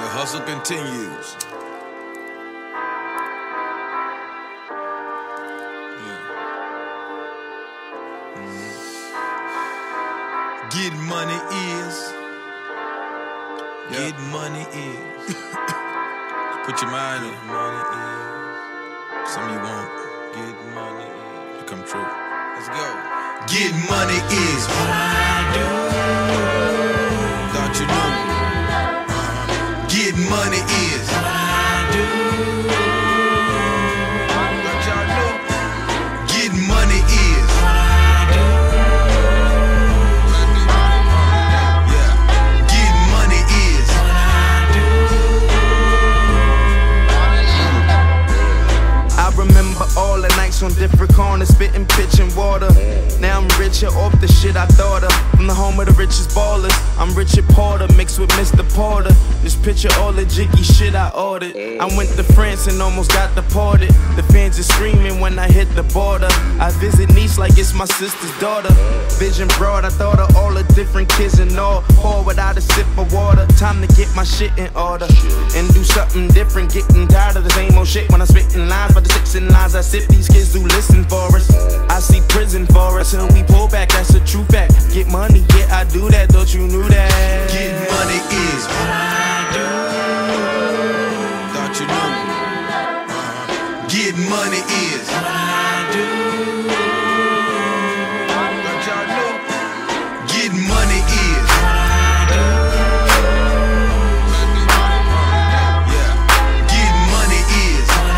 The hustle continues. Get money is. Get money is. Put your mind in. Money is. Something you want. Get money is. To come true. Let's go. Get money is what I do. Thought you knew. Get money is what I do. Thought y'all knew. Get money is what I do. Yeah. Get money is what I do. I remember all the nights on different corners, spitting, pitching water. Now I'm richer off the shit I thought of. From the home of the richest ballers, I'm Richard Porter mixed with Mr. Porter. Just picture all the jiggy shit I ordered. I went to France and almost got deported. The fans are screaming when I hit the border. I visit Nice like it's my sister's daughter. Vision broad, I thought of all the different kids and all. Pour without a sip of water. Time to get my shit in order and do something different. Getting tired of the same old shit when I'm spitting lines. But the 6 lines I sip, these kids do listen for us. I see prison for us till we pull back, that's a true fact. Get money, yeah, I do that, thought you knew that. Get money is what I do. Thought you knew. Get money is what I do. Thought y'all knew. Get money is what I do. Yeah. Get money is what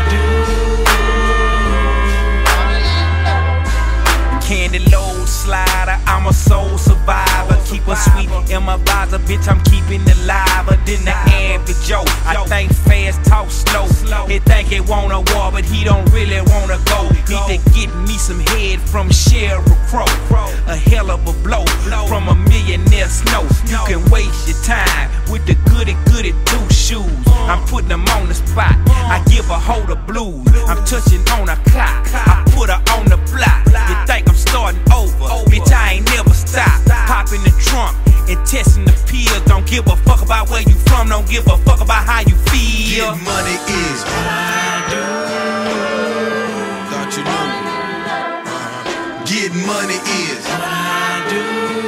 I do. Candy load slider, I'm a soul survivor. Keep her sweet in my visor, bitch, I'm keeping it liver than the average Joe. I think fast, talk slow. He think he want a war, but he don't really wanna go. Need to get me some head from Sheryl Crow. A hell of a blow from a millionaire snow. You can waste your time with the goody two shoes. I'm putting them on the spot. I give a hoe the blues. I'm touching on a clock. I put her on the block. You think I'm starting over? Bitch, I ain't never stop. Pop in the trunk and testing the pills. Don't give a fuck about where you from. Don't give a fuck about how you feel. Get money is what I do. Thought you knew. Get money is what I do.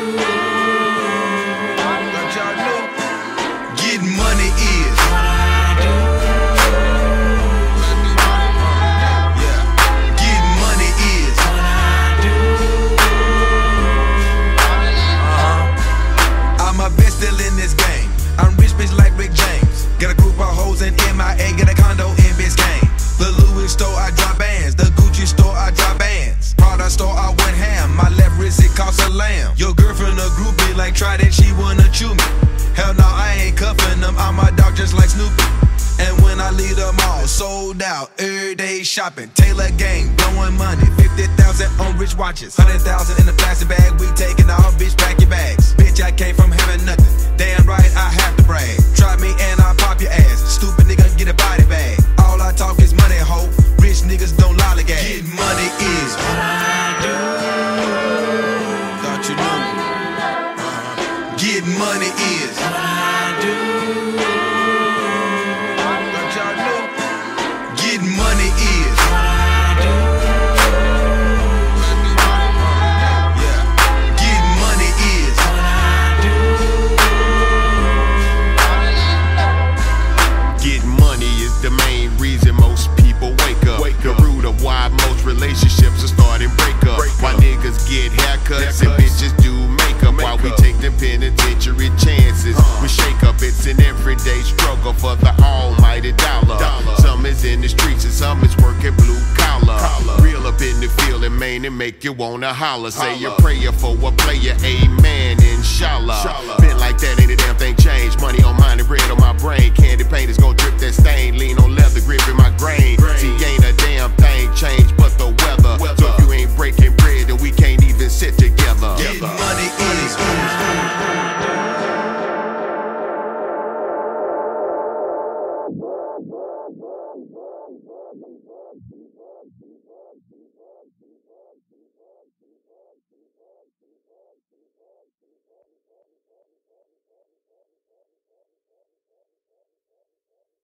Thought y'all knew. Get money is what I do. Yeah. Get money is what I do. I'm a best still in this game. I'm rich bitch like Rick James. Got a group of hoes in MIA, get a condo in Biscayne. The Louis store, I drop bands. The Gucci store, I drop bands. Prada store, I went ham. My left wrist, it costs a lamb. Your girlfriend a groupie like Trident, she wanna chew me. Hell no, I ain't cuffing them. I'm a dog just like Snoopy. And when I leave them all sold out, every day shopping. Taylor gang, blowing money. 50,000 on rich watches. 100,000 in a plastic bag. We taking all, bitch, pack your bags. Bitch, I came from having nothing. Damn right, I have to brag. Try me and I'll pop your ass. Stupid nigga, get a body bag. All I talk is money, ho. Rich niggas don't lollygag. Get money is what I do. Thought you knew. Get money is what I do. Thought y'all knew. Get money is what I do. Yeah. Get money is what I do. Get money is the main reason most people wake up. The root of why most relationships are starting breakup. Why niggas get haircuts and bitches do makeup. While we take them penitentiary chances. We shake up, it's an everyday struggle for the almighty dollar. Some is in the streets and some is working blue collar. Real up in the field in Maine and make you wanna holler. Say your prayer for a player, amen, inshallah. Been like that